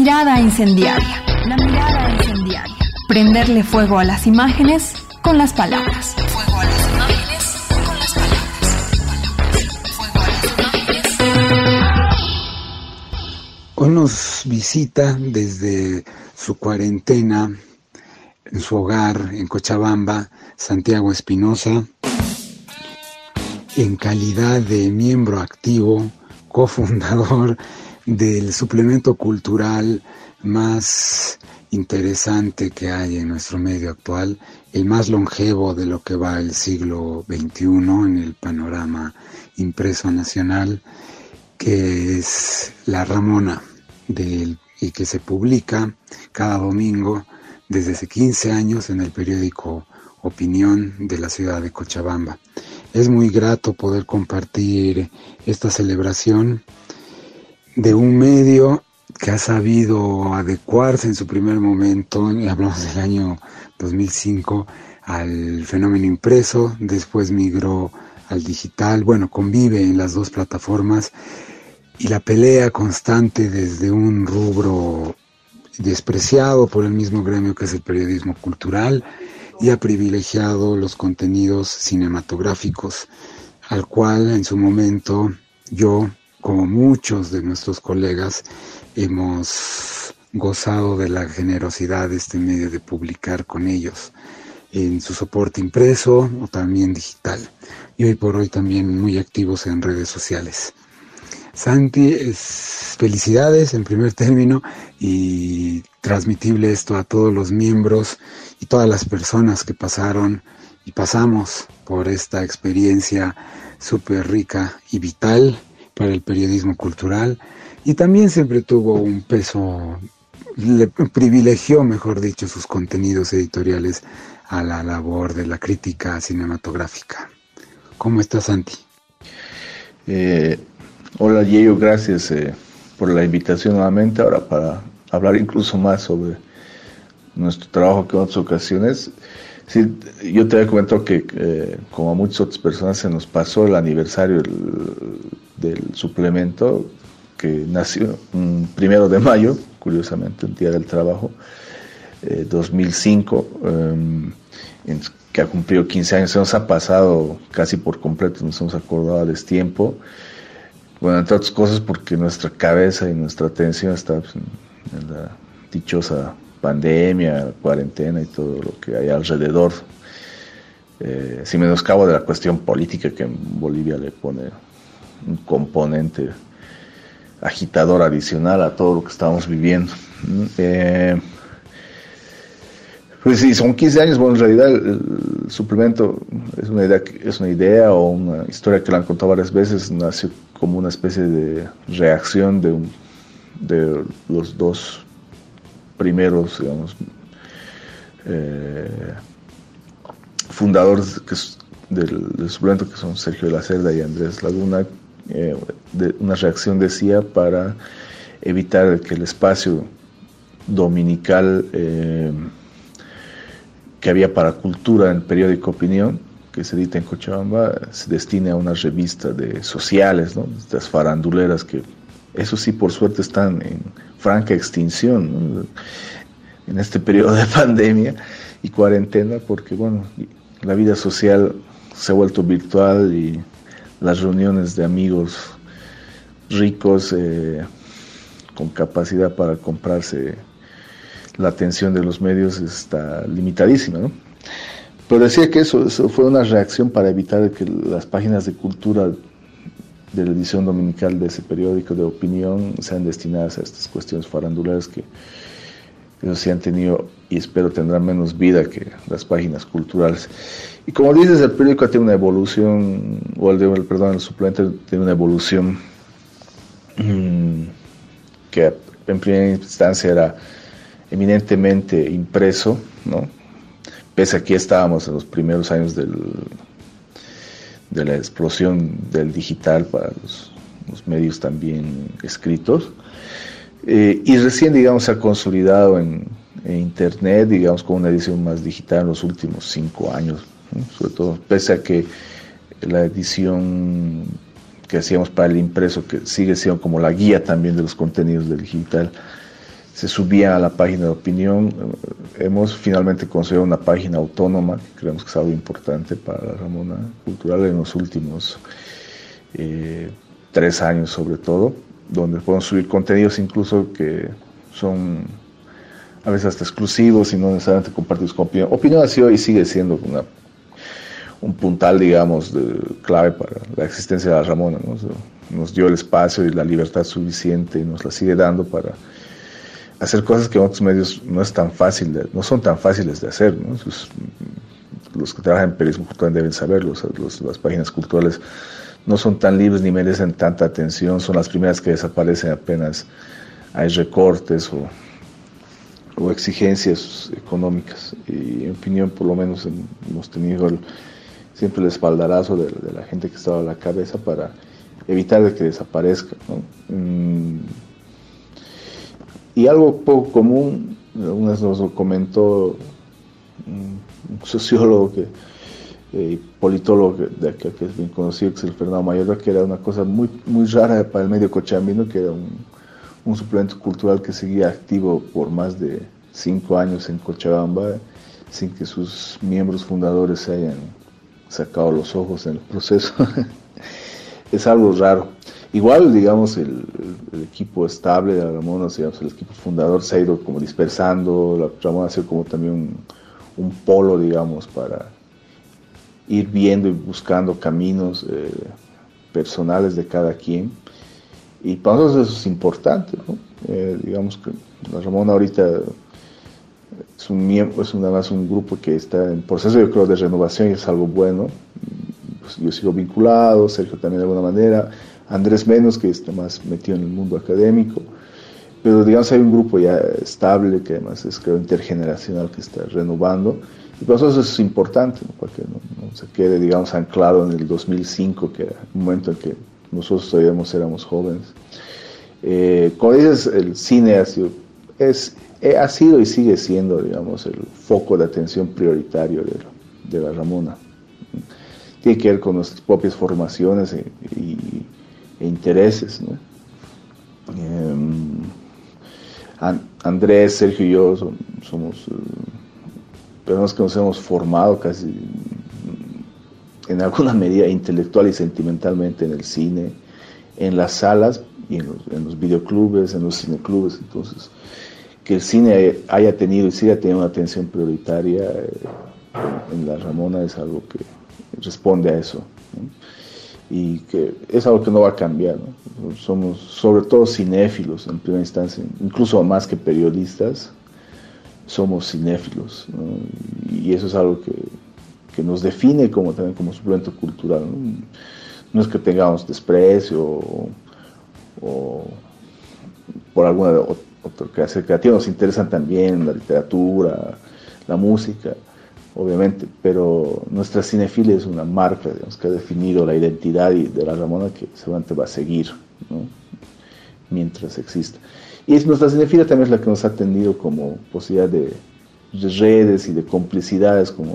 mirada incendiaria. La mirada incendiaria. Prenderle fuego a las imágenes con las palabras. Fuego a las imágenes con las palabras. Fuego a las imágenes. Hoy nos visita desde su cuarentena en su hogar en Cochabamba, Santiago Espinosa, en calidad de miembro activo, cofundador del suplemento cultural más interesante que hay en nuestro medio actual, el más longevo de lo que va el siglo XXI en el panorama impreso nacional, que es La Ramona, y que se publica cada domingo desde hace 15 años en el periódico Opinión de la ciudad de Cochabamba. Es muy grato poder compartir esta celebración de un medio que ha sabido adecuarse en su primer momento, hablamos del año 2005, al fenómeno impreso, después migró al digital, convive en las dos plataformas, y la pelea constante desde un rubro despreciado por el mismo gremio que es el periodismo cultural, y ha privilegiado los contenidos cinematográficos, al cual en su momento yo, como muchos de nuestros colegas, hemos gozado de la generosidad de este medio de publicar con ellos en su soporte impreso o también digital, y hoy por hoy también muy activos en redes sociales. Santi, felicidades en primer término, y transmitible esto a todos los miembros y todas las personas que pasaron y pasamos por esta experiencia súper rica y vital para el periodismo cultural, y también siempre tuvo un peso, le privilegió, mejor dicho, sus contenidos editoriales a la labor de la crítica cinematográfica. ¿Cómo estás, Santi? Hola, Yeyo, gracias por la invitación nuevamente, ahora para hablar incluso más sobre nuestro trabajo que en otras ocasiones. Sí, yo te había comentado que como a muchas otras personas se nos pasó el aniversario del suplemento, que nació 1 de mayo, curiosamente, el Día del Trabajo, 2005, que ha cumplido 15 años. Se nos ha pasado casi por completo, nos hemos acordado a destiempo. Bueno, entre otras cosas porque nuestra cabeza y nuestra atención está en la dichosa pandemia, cuarentena y todo lo que hay alrededor. Si menoscabo de la cuestión política, que en Bolivia le pone un componente agitador adicional a todo lo que estamos viviendo. Pues sí, son 15 años. Bueno, en realidad el suplemento es una idea o una historia que la han contado varias veces. Nació como una especie de reacción de los dos primeros, digamos, fundadores del suplemento, que son Sergio de la Cerda y Andrés Laguna. Una reacción, decía, para evitar que el espacio dominical que había para cultura en el periódico Opinión, que se edita en Cochabamba, se destine a una revista de sociales, ¿no? Estas faranduleras que, eso sí, por suerte están en franca extinción, ¿no? En este periodo de pandemia y cuarentena, porque la vida social se ha vuelto virtual y las reuniones de amigos ricos con capacidad para comprarse la atención de los medios está limitadísima, ¿no? Pero decía que eso fue una reacción para evitar que las páginas de cultura de la edición dominical de ese periódico de Opinión sean destinadas a estas cuestiones faranduleras, que ellos sí han tenido y espero tendrán menos vida que las páginas culturales. Y como dices, el periódico tiene una evolución, el suplemento tiene una evolución que en primera instancia era eminentemente impreso, ¿no? Pese a que estábamos en los primeros años de la explosión del digital para los medios también escritos, y recién, digamos, se ha consolidado en internet, digamos, con una edición más digital en los últimos 5 años, ¿no? Sobre todo, pese a que la edición que hacíamos para el impreso, que sigue siendo como la guía también de los contenidos del digital, se subía a la página de opinión. Hemos finalmente conseguido una página autónoma, que creemos que es algo importante para la Ramona Cultural en los últimos 3 años sobre todo, donde podemos subir contenidos incluso que son a veces hasta exclusivos y no necesariamente compartidos con opinión. Opinión ha sido y sigue siendo un puntal, digamos, clave para la existencia de la Ramona, ¿no? Nos dio el espacio y la libertad suficiente y nos la sigue dando para hacer cosas que en otros medios no son tan fáciles de hacer, ¿no? Los que trabajan en periodismo cultural deben saberlo. Las páginas culturales no son tan libres ni merecen tanta atención, son las primeras que desaparecen apenas hay recortes o exigencias económicas. Y en mi opinión, por lo menos hemos tenido siempre el espaldarazo de la gente que estaba a la cabeza para evitar de que desaparezca, ¿no? Y algo poco común, una vez nos lo comentó un sociólogo y politólogo de acá, que es bien conocido, que es el Fernando Mayorga, que era una cosa muy, muy rara para el medio cochabambino, que era un suplemento cultural que seguía activo por más de 5 años en Cochabamba, sin que sus miembros fundadores se hayan sacado los ojos en el proceso. Es algo raro. Igual, digamos, el equipo estable de la Ramona, digamos, el equipo fundador se ha ido como dispersando. La Ramona ha sido como también un polo, digamos, para ir viendo y buscando caminos personales de cada quien. Y para nosotros eso es importante, ¿no? Digamos que la Ramona ahorita es nada más un grupo que está en proceso, yo creo, de renovación, y es algo bueno. Pues yo sigo vinculado, Sergio también de alguna manera, Andrés menos, que está más metido en el mundo académico, pero digamos hay un grupo ya estable, que además es, creo, intergeneracional, que está renovando, y para nosotros eso es importante, ¿no? Para que no se quede, digamos, anclado en el 2005, que era un momento en que nosotros todavía éramos jóvenes. Como dices, el cine ha sido y sigue siendo, digamos, el foco de atención prioritario de la Ramona. Tiene que ver con nuestras propias formaciones e intereses, ¿no? Andrés, Sergio y yo somos personas que nos hemos formado casi en alguna medida intelectual y sentimentalmente en el cine, en las salas y en los videoclubes, en los cineclubes. Entonces, que el cine haya tenido y siga teniendo una atención prioritaria en la Ramona es algo que responde a eso, ¿no? Y que es algo que no va a cambiar, ¿no? Somos sobre todo cinéfilos en primera instancia, incluso más que periodistas, somos cinéfilos, ¿no? Y eso es algo que nos define también como suplemento cultural, ¿no? No es que tengamos desprecio o por alguna otra clase creativa, nos interesan también la literatura, la música, obviamente, pero nuestra cinefilia es una marca, digamos, que ha definido la identidad de la Ramona, que seguramente va a seguir, ¿no? Mientras exista. Y nuestra cinefilia también es la que nos ha atendido como posibilidad de redes y de complicidades con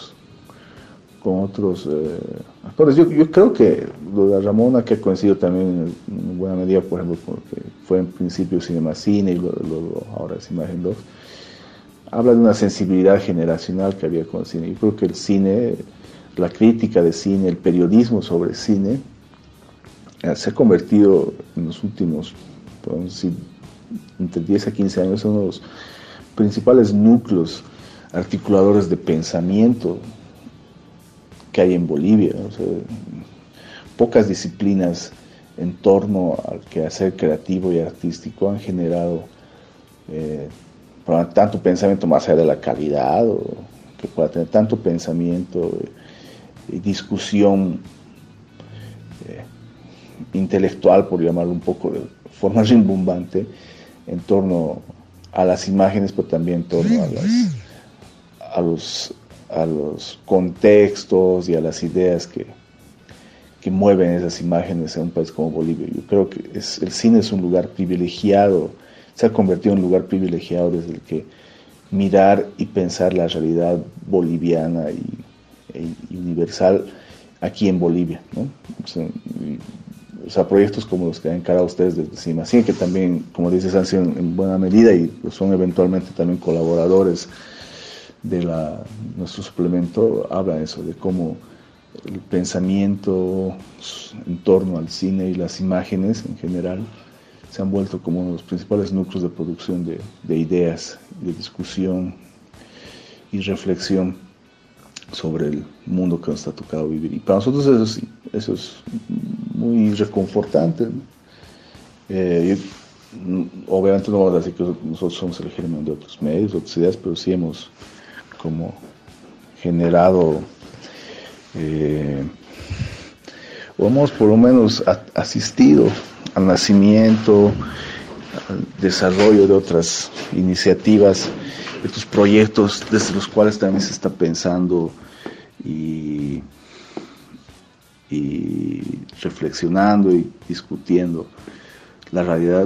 otros actores. Yo creo que lo de la Ramona, que ha coincidido también en buena medida, por ejemplo, porque fue en principio Cinema Cine y luego ahora es Imagen 2, habla de una sensibilidad generacional que había con el cine. Yo creo que el cine, la crítica de cine, el periodismo sobre cine, se ha convertido en los últimos, podemos decir, entre 10 a 15 años, en uno de los principales núcleos articuladores de pensamiento que hay en Bolivia, ¿no? O sea, pocas disciplinas en torno al quehacer creativo y artístico han generado tanto pensamiento más allá de la calidad, o que pueda tener tanto pensamiento y discusión intelectual, por llamarlo un poco de forma rimbombante, en torno a las imágenes, pero también en torno a los contextos y a las ideas que mueven esas imágenes en un país como Bolivia. Yo creo que el cine es un lugar privilegiado, se ha convertido en un lugar privilegiado desde el que mirar y pensar la realidad boliviana y universal aquí en Bolivia, ¿no? O sea, o sea, proyectos como los que han encarado ustedes desde CineMacine, que también, como dices, han sido en buena medida y son eventualmente también colaboradores de nuestro suplemento, hablan eso, de cómo el pensamiento en torno al cine y las imágenes en general se han vuelto como uno de los principales núcleos de producción de ideas, de discusión y reflexión sobre el mundo que nos ha tocado vivir. Y para nosotros eso es muy reconfortante, ¿no? Obviamente no vamos a decir que nosotros somos el germen de otros medios, otras ideas, pero sí hemos como generado o hemos por lo menos asistido al nacimiento, al desarrollo de otras iniciativas, de estos proyectos desde los cuales también se está pensando y reflexionando y discutiendo la realidad,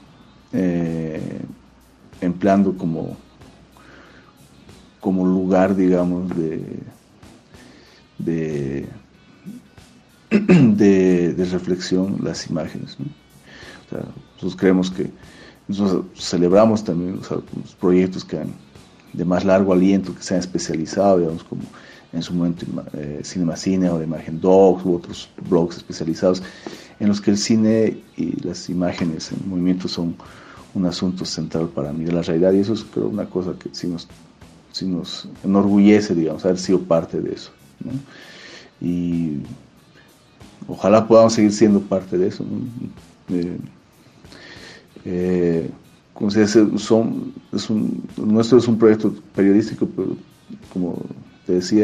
empleando como lugar, digamos, de reflexión las imágenes, ¿no? O sea, nosotros creemos que nosotros celebramos también, o sea, los proyectos de más largo aliento que se han especializado, digamos, como en su momento CineMacine o de Imagen Docs u otros blogs especializados en los que el cine y las imágenes en movimiento son un asunto central para mí de la realidad, y eso es, creo, una cosa que sí nos enorgullece, digamos, haber sido parte de eso, ¿no? Y ojalá podamos seguir siendo parte de eso, ¿no? Como se dice, nuestro es un proyecto periodístico, pero como te decía,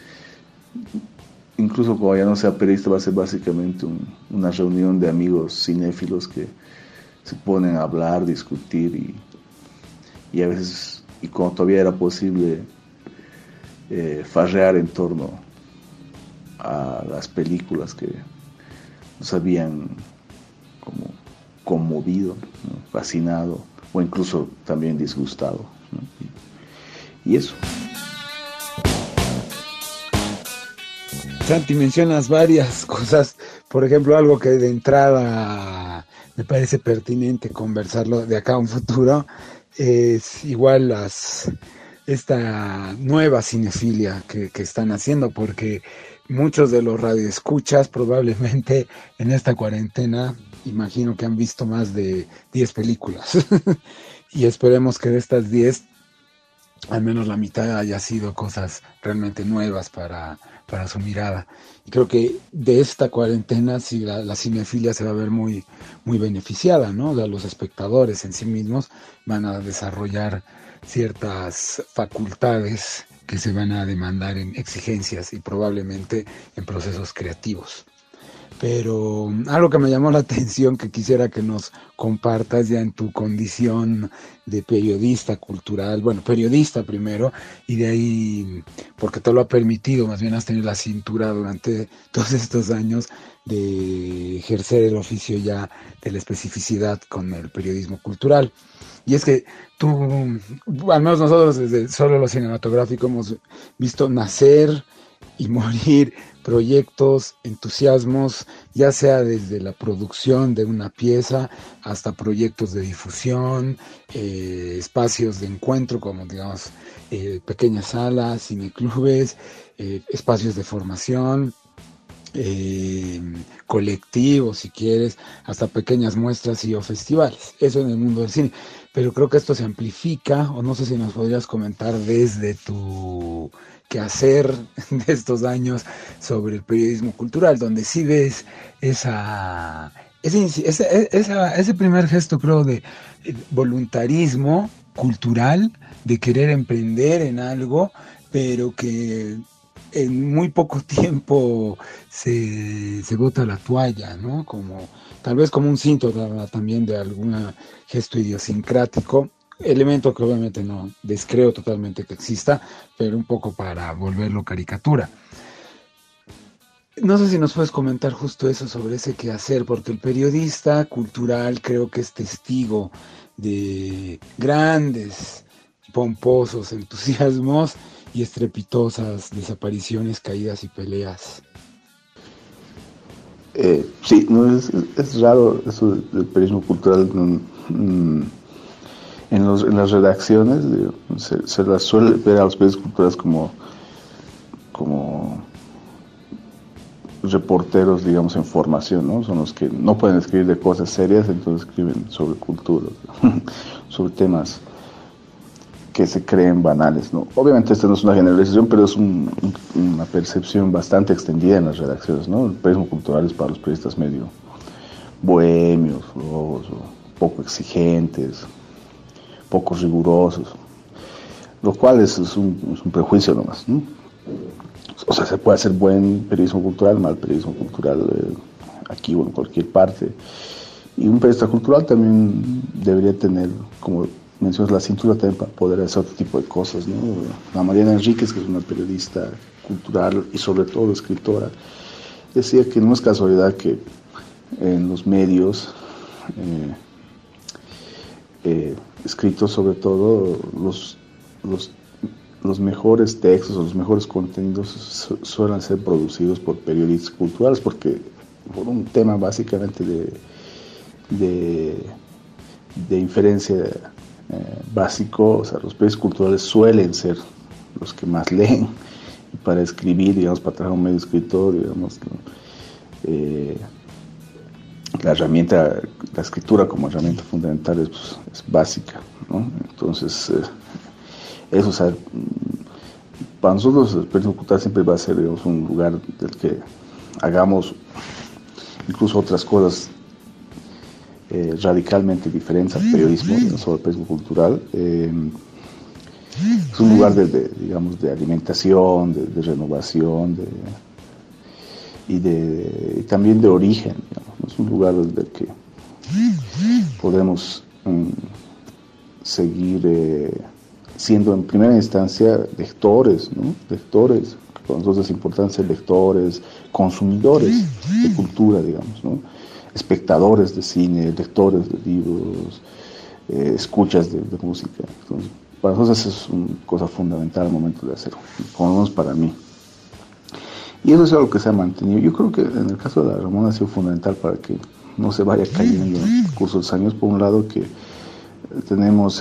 incluso cuando ya no sea periodista, va a ser básicamente una reunión de amigos cinéfilos que se ponen a hablar, discutir y a veces, y cuando todavía era posible, farrear en torno a las películas que nos habían como conmovido, ¿no? Fascinado o incluso también disgustado, ¿no? Y eso. Santi, mencionas varias cosas, por ejemplo, algo que de entrada me parece pertinente conversarlo de acá a un futuro, es igual esta nueva cinefilia que están haciendo, porque muchos de los radioescuchas probablemente en esta cuarentena, imagino que han visto más de 10 películas y esperemos que de estas 10 al menos la mitad haya sido cosas realmente nuevas para su mirada. Y creo que de esta cuarentena sí la cinefilia se va a ver muy, muy beneficiada, ¿no? Los espectadores en sí mismos van a desarrollar ciertas facultades que se van a demandar en exigencias y probablemente en procesos creativos. Pero algo que me llamó la atención, que quisiera que nos compartas ya en tu condición de periodista cultural, bueno, periodista primero, y de ahí, porque te lo ha permitido, más bien has tenido la cintura durante todos estos años de ejercer el oficio ya de la especificidad con el periodismo cultural. Y es que tú, al menos nosotros desde solo lo cinematográfico, hemos visto nacer y morir proyectos, entusiasmos, ya sea desde la producción de una pieza hasta proyectos de difusión, espacios de encuentro como, digamos, pequeñas salas, cineclubes, espacios de formación, colectivos, si quieres, hasta pequeñas muestras y o festivales. Eso en el mundo del cine. Pero creo que esto se amplifica, o no sé si nos podrías comentar desde tu quehacer de estos años sobre el periodismo cultural, donde sí ves ese primer gesto, creo, de voluntarismo cultural, de querer emprender en algo, pero que en muy poco tiempo se bota la toalla, ¿no? Tal vez como un síntoma también de algún gesto idiosincrático, elemento que obviamente no descreo totalmente que exista, pero un poco para volverlo caricatura. No sé si nos puedes comentar justo eso sobre ese quehacer, porque el periodista cultural creo que es testigo de grandes, pomposos entusiasmos y estrepitosas desapariciones, caídas y peleas. Sí, no es raro eso del periodismo cultural. En las redacciones se las suele ver a los periodistas culturales como reporteros, digamos, en formación, ¿no? Son los que no pueden escribir de cosas serias, entonces escriben sobre cultura, sobre temas que se creen banales, ¿no? Obviamente esta no es una generalización, pero es una percepción bastante extendida en las redacciones, ¿no? El periodismo cultural es para los periodistas medio bohemios, flojos, o poco exigentes, poco rigurosos, lo cual es un prejuicio nomás, ¿no? O sea, se puede hacer buen periodismo cultural, mal periodismo cultural, aquí o en cualquier parte. Y un periodista cultural también debería tener, como mencionas, la cintura también para poder hacer otro tipo de cosas, ¿no? La Mariana Enríquez, que es una periodista cultural y sobre todo escritora, decía que no es casualidad que en los medios escritos, sobre todo los mejores textos o los mejores contenidos suelen ser producidos por periodistas culturales, porque por un tema básicamente de inferencia básico, o sea, los periodistas culturales suelen ser los que más leen, y para escribir, digamos, para trabajar un medio escritor, digamos, la herramienta, la escritura como herramienta fundamental es básica, ¿no? Entonces, eso, o sea, para nosotros el periodismo cultural siempre va a ser, digamos, un lugar del que hagamos incluso otras cosas radicalmente diferentes al periodismo, no solo al periodismo cultural. Es un lugar digamos, de alimentación, de renovación, y también de origen, digamos. Es un lugar desde el que podemos seguir siendo en primera instancia lectores, ¿no? Lectores, que para nosotros es importante ser lectores, consumidores de cultura, digamos, ¿no? Espectadores de cine, lectores de libros, escuchas de música. Entonces, para nosotros eso es una cosa fundamental al momento de hacerlo, como menos para mí. Y eso es algo que se ha mantenido. Yo creo que en el caso de la Ramona ha sido fundamental para que no se vaya cayendo en el curso de los años. Por un lado, que tenemos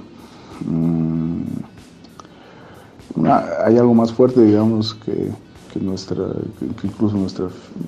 hay algo más fuerte, digamos, que incluso nuestro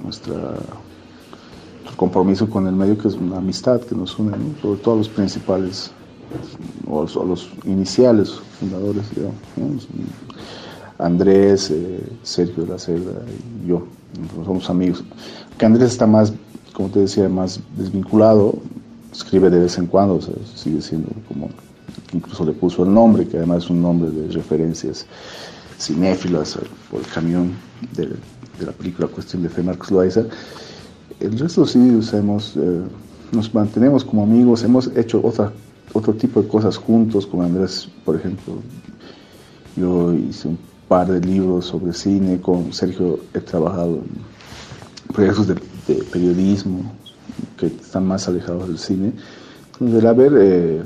compromiso con el medio, que es una amistad que nos une, ¿no? Sobre todo a los principales o a los iniciales fundadores, digamos, ¿no? Andrés, Sergio de la Cerda y yo, somos amigos. Que Andrés está más, como te decía, más desvinculado, escribe de vez en cuando, o sea, sigue siendo como, que incluso le puso el nombre, que además es un nombre de referencias cinéfilas por el camión de la película Cuestión de Fe, Marcos Loaiza. El resto sí, o sea, nos mantenemos como amigos, hemos hecho otro tipo de cosas juntos, como Andrés, por ejemplo. Yo hice un par de libros sobre cine, con Sergio he trabajado en proyectos de periodismo que están más alejados del cine. Entonces, el haber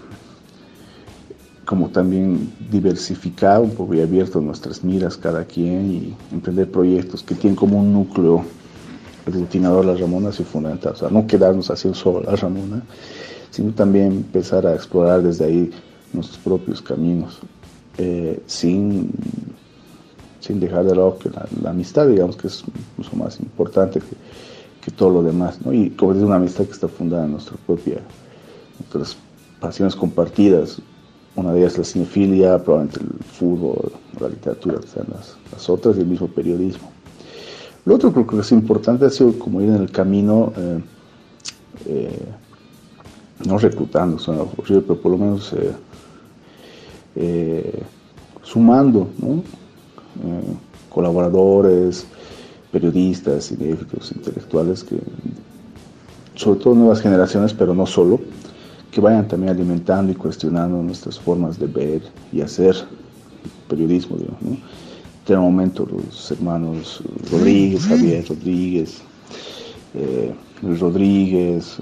como también diversificado un poco y abierto nuestras miras cada quien y emprender proyectos que tienen como un núcleo aglutinador la Ramona ha sido fundamental. O sea, no quedarnos haciendo solo la Ramona, sino también empezar a explorar desde ahí nuestros propios caminos, sin dejar de lado que la amistad, digamos, que es mucho más importante que todo lo demás, ¿no? Y como es una amistad que está fundada en nuestras pasiones compartidas. Una de ellas es la cinefilia, probablemente el fútbol, la literatura, que sean las otras, y el mismo periodismo. Lo otro creo que es importante ha sido como ir en el camino, no reclutando, suena horrible, pero por lo menos sumando, ¿no? Colaboradores, periodistas, cinéfilos, intelectuales, que sobre todo nuevas generaciones, pero no solo, que vayan también alimentando y cuestionando nuestras formas de ver y hacer periodismo, digamos, ¿no? En un momento los hermanos Rodríguez, Javier Rodríguez, Luis Rodríguez,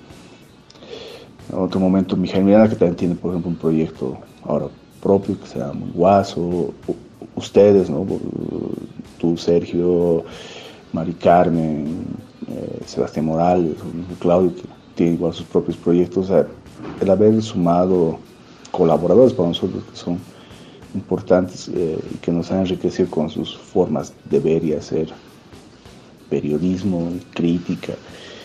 en otro momento Mijael Miranda, que también tiene, por ejemplo, un proyecto ahora propio que se llama Guaso, ustedes, ¿no? Tú, Sergio, Mari Carmen, Sebastián Morales, o mismo Claudio, que tiene igual sus propios proyectos. O sea, el haber sumado colaboradores para nosotros que son importantes y que nos han enriquecido con sus formas de ver y hacer periodismo, crítica,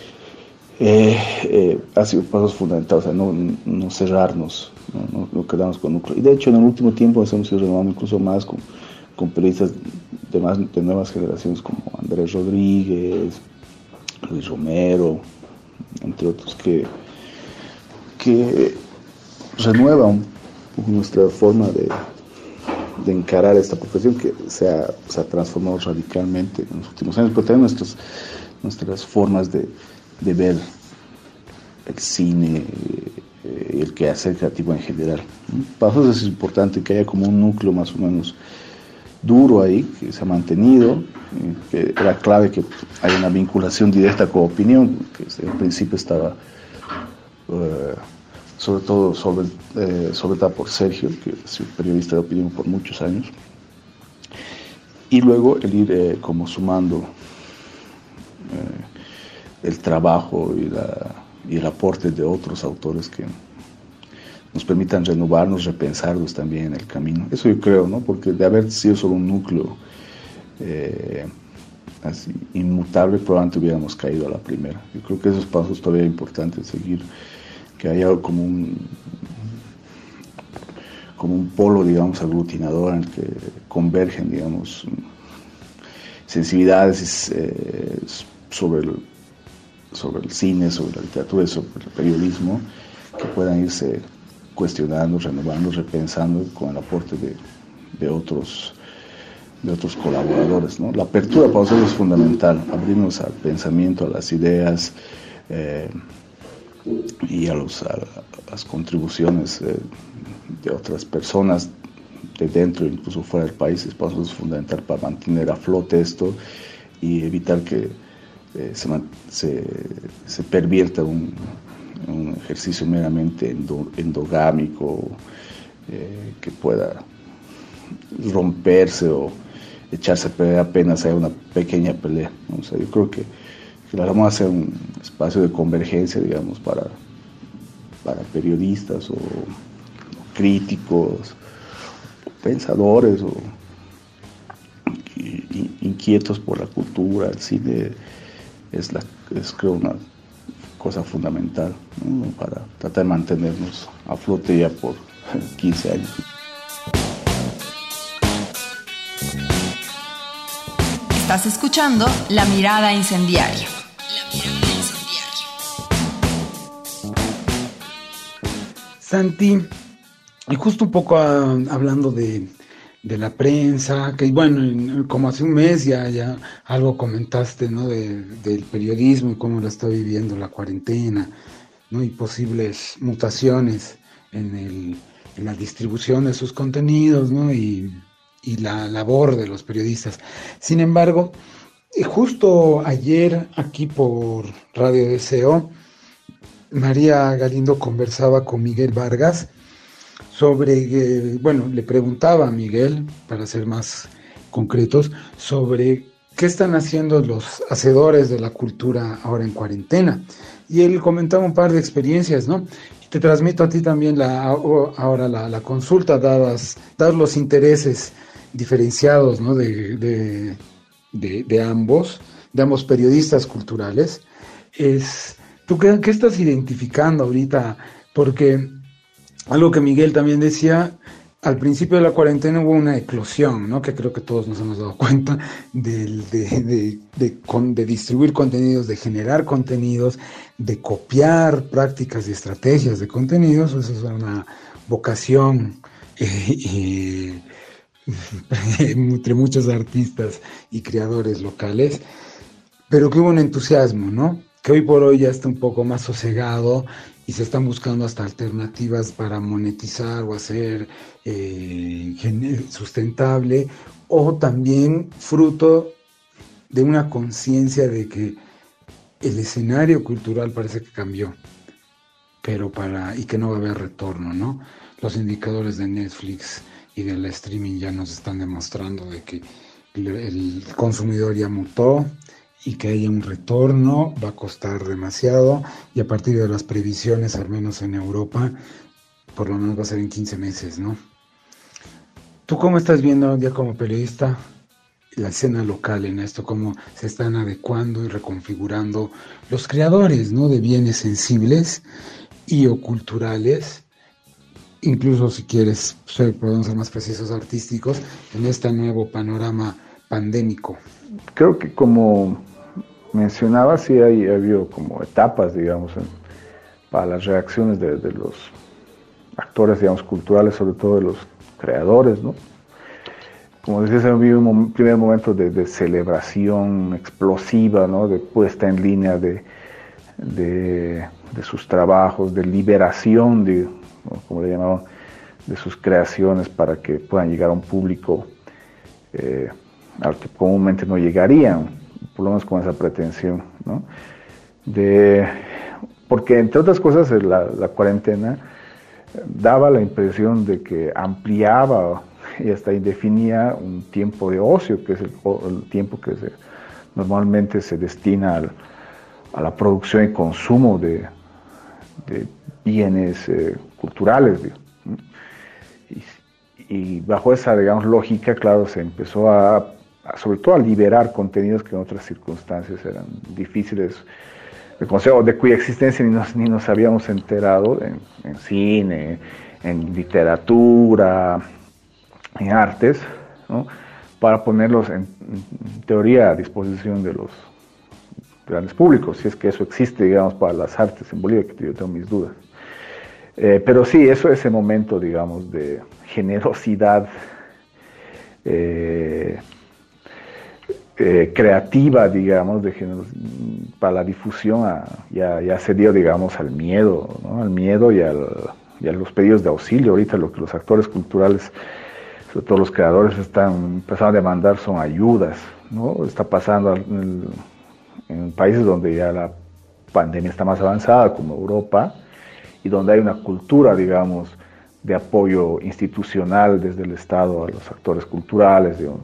ha sido pasos fundamentales. O sea, no cerrarnos, no quedarnos con núcleo. Y de hecho, en el último tiempo nos hemos ido renovando incluso más con periodistas de nuevas generaciones como Andrés Rodríguez, Luis Romero, entre otros, que renuevan nuestra forma de encarar esta profesión que se ha transformado radicalmente en los últimos años, pero también nuestras formas de ver el cine y el quehacer creativo en general. Para nosotros es importante que haya como un núcleo más o menos duro ahí, que se ha mantenido, que era clave que haya una vinculación directa con opinión, que al principio estaba sobre todo por Sergio, que ha sido periodista de opinión por muchos años, y luego el ir como sumando el trabajo y el aporte de otros autores que nos permitan renovarnos, repensarnos también en el camino. Eso yo creo, ¿no? Porque de haber sido solo un núcleo así inmutable, probablemente hubiéramos caído a la primera. Yo creo que esos pasos todavía es importante seguir, que haya como un polo, digamos, aglutinador en el que convergen, digamos, sensibilidades sobre el cine, sobre la literatura y sobre el periodismo, que puedan irse cuestionando, renovando, repensando con el aporte de otros colaboradores, ¿no? La apertura para nosotros es fundamental, abrirnos al pensamiento, a las ideas y a las contribuciones de otras personas de dentro e incluso fuera del país. Es para nosotros fundamental para mantener a flote esto y evitar que se pervierta un ejercicio meramente endogámico que pueda romperse o echarse a perder apenas haya una pequeña pelea, ¿no? O sea, yo creo que la Rama sea un espacio de convergencia, digamos, para periodistas o críticos, o pensadores o inquietos por la cultura. El cine es creo una cosa fundamental, ¿no? Para tratar de mantenernos a flote ya por 15 años. Estás escuchando La Mirada Incendiaria. Santi, y justo un poco hablando de la prensa, que bueno, como hace un mes ya algo comentaste, ¿no? Del periodismo y cómo lo está viviendo la cuarentena, ¿no? Y posibles mutaciones en la distribución de sus contenidos, ¿no? Y la labor de los periodistas. Sin embargo, justo ayer aquí por Radio Deseo, María Galindo conversaba con Miguel Vargas sobre, le preguntaba a Miguel, para ser más concretos, sobre qué están haciendo los hacedores de la cultura ahora en cuarentena. Y él comentaba un par de experiencias, ¿no? Y te transmito a ti también ahora la consulta, dados los intereses diferenciados, ¿no? de ambos periodistas culturales. ¿Tú qué estás identificando ahorita? Porque algo que Miguel también decía, al principio de la cuarentena hubo una eclosión, ¿no? Que creo que todos nos hemos dado cuenta de distribuir contenidos, de generar contenidos, de copiar prácticas y estrategias de contenidos. Eso es una vocación entre muchos artistas y creadores locales, pero que hubo un entusiasmo, ¿no? Que hoy por hoy ya está un poco más sosegado y se están buscando hasta alternativas para monetizar o hacer sustentable, o también fruto de una conciencia de que el escenario cultural parece que cambió, y que no va a haber retorno, ¿no? Los indicadores de Netflix y del streaming ya nos están demostrando de que el consumidor ya mutó y que haya un retorno va a costar demasiado, y a partir de las previsiones, al menos en Europa, por lo menos va a ser en 15 meses, ¿no? ¿Tú cómo estás viendo ya como periodista la escena local en esto? ¿Cómo se están adecuando y reconfigurando los creadores, ¿no?, de bienes sensibles y o culturales, incluso si quieres, podemos ser más precisos, artísticos, en este nuevo panorama pandémico? Creo que, como mencionaba, sí ha habido como etapas, digamos, para las reacciones de los actores, digamos, culturales, sobre todo de los creadores, ¿no? Como decías, ha habido un primer momento de celebración explosiva, ¿no?, de puesta en línea de sus trabajos, de liberación, ¿no?, como le llamaban, de sus creaciones para que puedan llegar a un público al que comúnmente no llegarían, por lo menos con esa pretensión, ¿no? Porque, entre otras cosas, la cuarentena daba la impresión de que ampliaba y hasta definía un tiempo de ocio, que es el tiempo que normalmente se destina a la producción y consumo de bienes culturales, digo. Y bajo esa, digamos, lógica, claro, se empezó sobre todo a liberar contenidos que en otras circunstancias eran difíciles de conocer, o de cuya existencia ni nos habíamos enterado, en cine, en literatura, en artes, ¿no?, para ponerlos en teoría a disposición de los grandes públicos, si es que eso existe, digamos, para las artes en Bolivia, que yo tengo mis dudas. Pero sí, ese momento, digamos, de generosidad creativa, digamos, para la difusión, ya se dio, digamos, al miedo, ¿no?, al miedo y a los pedidos de auxilio. Ahorita lo que los actores culturales, sobre todo los creadores, están empezando a demandar son ayudas, ¿no? Está pasando en países donde ya la pandemia está más avanzada, como Europa, y donde hay una cultura, digamos, de apoyo institucional desde el Estado a los actores culturales, digamos,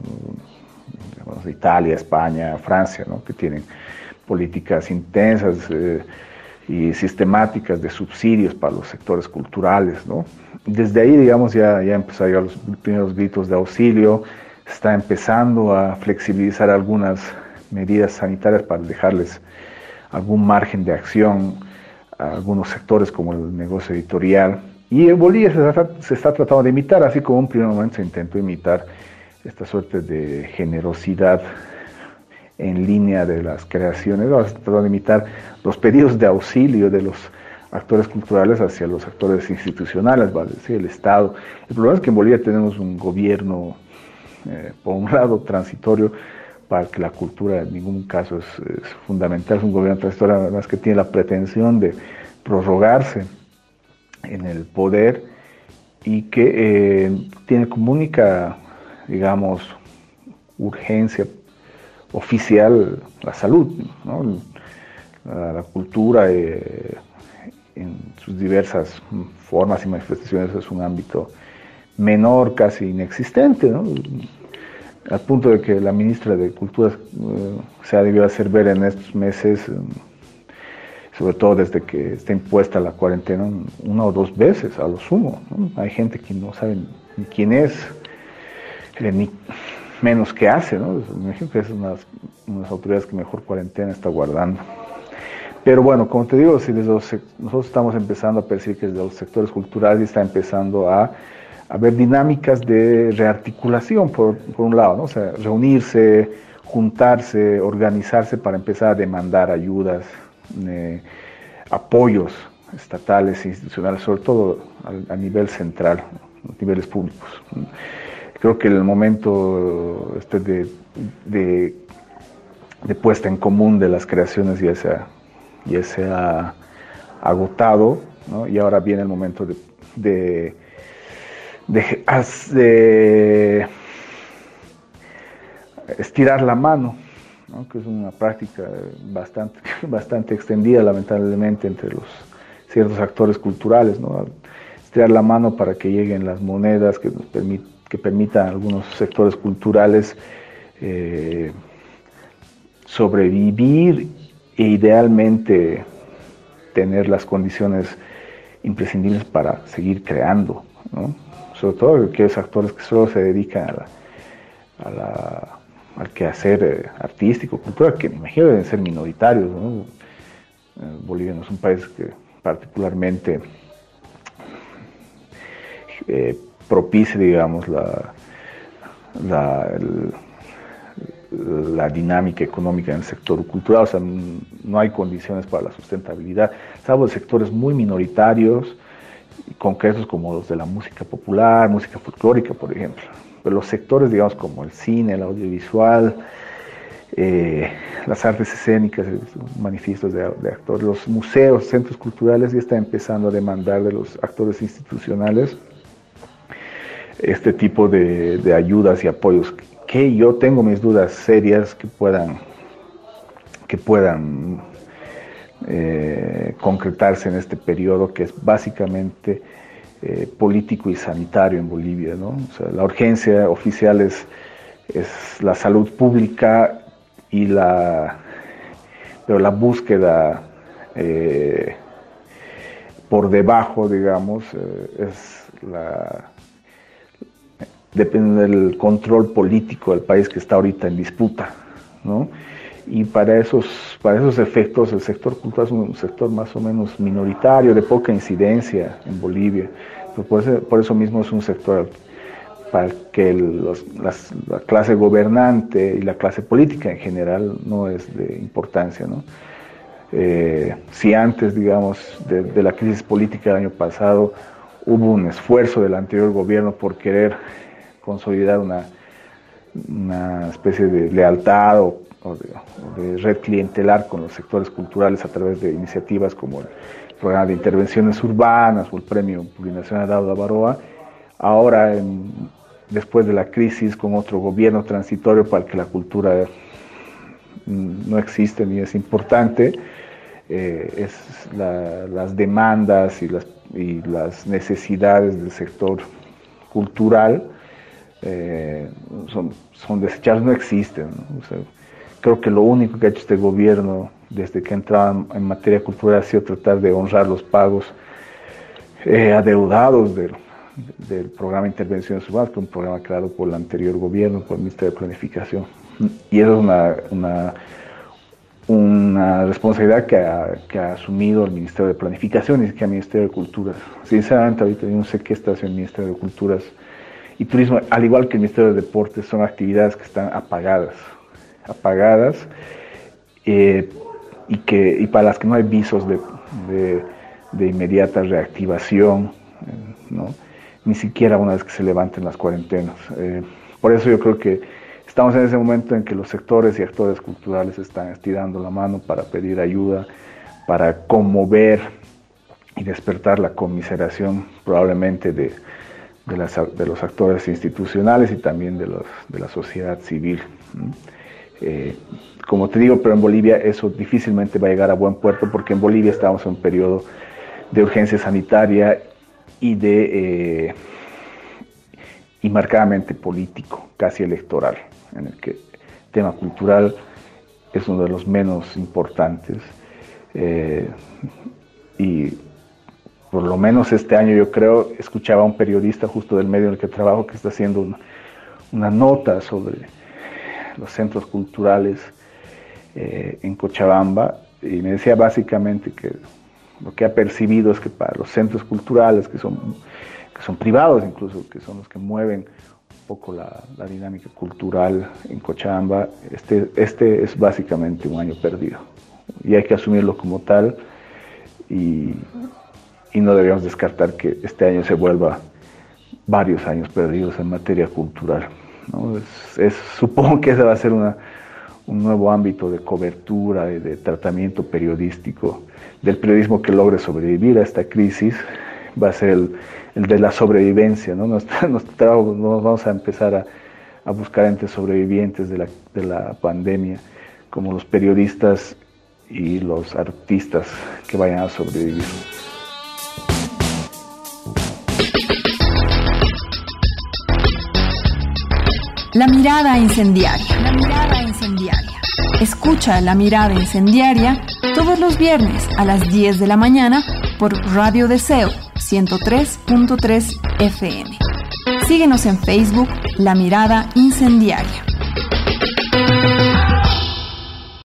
Italia, España, Francia, ¿no?, que tienen políticas intensas y sistemáticas de subsidios para los sectores culturales, ¿no? Desde ahí, digamos, ya empezó a llegar los primeros gritos de auxilio, se está empezando a flexibilizar algunas medidas sanitarias para dejarles algún margen de acción a algunos sectores como el negocio editorial. Y en Bolivia se está tratando de imitar, así como en un primer momento se intentó imitar esta suerte de generosidad en línea de las creaciones, se está tratando de imitar los pedidos de auxilio de los actores culturales hacia los actores institucionales, ¿vale? Sí, el Estado. El problema es que en Bolivia tenemos un gobierno, por un lado, transitorio, para que la cultura en ningún caso es fundamental. Es un gobierno transitorio, además, que tiene la pretensión de prorrogarse en el poder y que tiene como única, digamos, urgencia oficial la salud, ¿no? La cultura en sus diversas formas y manifestaciones es un ámbito menor, casi inexistente, ¿no? Al punto de que la ministra de Cultura se ha debido hacer ver en estos meses, sobre todo desde que está impuesta la cuarentena, una o dos veces a lo sumo, ¿no? Hay gente que no sabe ni quién es, ni menos qué hace, ¿no? Me imagino que es unas autoridades que mejor cuarentena está guardando. Pero bueno, como te digo, si nosotros estamos empezando a percibir que desde los sectores culturales está empezando a haber dinámicas de rearticulación, por un lado, ¿no? O sea, reunirse, juntarse, organizarse para empezar a demandar ayudas, apoyos estatales e institucionales, sobre todo a nivel central, los niveles públicos. Creo que el momento de puesta en común de las creaciones ya se ha agotado, ¿no? Y ahora viene el momento de estirar la mano, ¿no? Que es una práctica bastante extendida, lamentablemente, entre ciertos actores culturales, ¿no? Estirar la mano para que lleguen las monedas que permitan a algunos sectores culturales sobrevivir e idealmente tener las condiciones imprescindibles para seguir creando, ¿no? Sobre todo aquellos actores que solo se dedican al quehacer artístico, cultural, que me imagino deben ser minoritarios, ¿no? Bolivia no es un país que particularmente propicie, digamos, la dinámica económica en el sector cultural. O sea, no hay condiciones para la sustentabilidad, salvo sectores muy minoritarios, concretos como los de la música popular, música folclórica, por ejemplo. Pero los sectores, digamos, como el cine, el audiovisual, las artes escénicas, manifiestos de actores, los museos, centros culturales ya están empezando a demandar de los actores institucionales este tipo de ayudas y apoyos, que yo tengo mis dudas serias que puedan concretarse en este periodo, que es básicamente político y sanitario en Bolivia, ¿no? O sea, la urgencia oficial es la salud pública, pero la búsqueda por debajo, digamos, depende del control político del país que está ahorita en disputa, ¿no? Y para esos efectos el sector cultural es un sector más o menos minoritario, de poca incidencia en Bolivia. Por eso mismo es un sector para el que la clase gobernante y la clase política en general no es de importancia, ¿no? Si antes, digamos, de la crisis política del año pasado hubo un esfuerzo del anterior gobierno por querer consolidar una especie de lealtad o de red clientelar con los sectores culturales a través de iniciativas como el programa de intervenciones urbanas o el premio plurinacional Dauda Baroa, ahora después de la crisis, con otro gobierno transitorio para el que la cultura no existe ni es importante, las demandas y las necesidades del sector cultural son desechadas, no existen, ¿no? O sea, creo que lo único que ha hecho este gobierno desde que entraba en materia cultural ha sido tratar de honrar los pagos adeudados del programa de intervenciones urbanas, que es un programa creado por el anterior gobierno, por el Ministerio de Planificación. Y eso es una responsabilidad que ha asumido el Ministerio de Planificación y que el Ministerio de Culturas. Sinceramente, ahorita yo no sé qué está haciendo el Ministerio de Culturas y Turismo, al igual que el Ministerio de Deportes, son actividades que están apagadas y para las que no hay visos de inmediata reactivación, ¿no? Ni siquiera una vez que se levanten las cuarentenas. Por eso yo creo que estamos en ese momento en que los sectores y actores culturales están estirando la mano para pedir ayuda, para conmover y despertar la conmiseración probablemente de los actores institucionales y también de la sociedad civil. Como te digo, pero en Bolivia eso difícilmente va a llegar a buen puerto, porque en Bolivia estamos en un periodo de urgencia sanitaria y marcadamente político, casi electoral, en el que el tema cultural es uno de los menos importantes, y por lo menos este año yo creo, escuchaba a un periodista justo del medio en el que trabajo que está haciendo una nota sobre los centros culturales en Cochabamba, y me decía básicamente que lo que ha percibido es que para los centros culturales, que son privados incluso, que son los que mueven un poco la dinámica cultural en Cochabamba, este es básicamente un año perdido, y hay que asumirlo como tal, y no deberíamos descartar que este año se vuelva varios años perdidos en materia cultural, ¿no? Supongo que ese va a ser un nuevo ámbito de cobertura y de tratamiento periodístico del periodismo que logre sobrevivir a esta crisis. Va a ser el de la sobrevivencia, ¿no? Nos vamos a empezar a buscar entre sobrevivientes de la pandemia, como los periodistas y los artistas que vayan a sobrevivir. La mirada incendiaria. La mirada incendiaria. Escucha La Mirada Incendiaria todos los viernes a las 10 de la mañana por Radio Deseo 103.3 FM. Síguenos en Facebook La Mirada Incendiaria.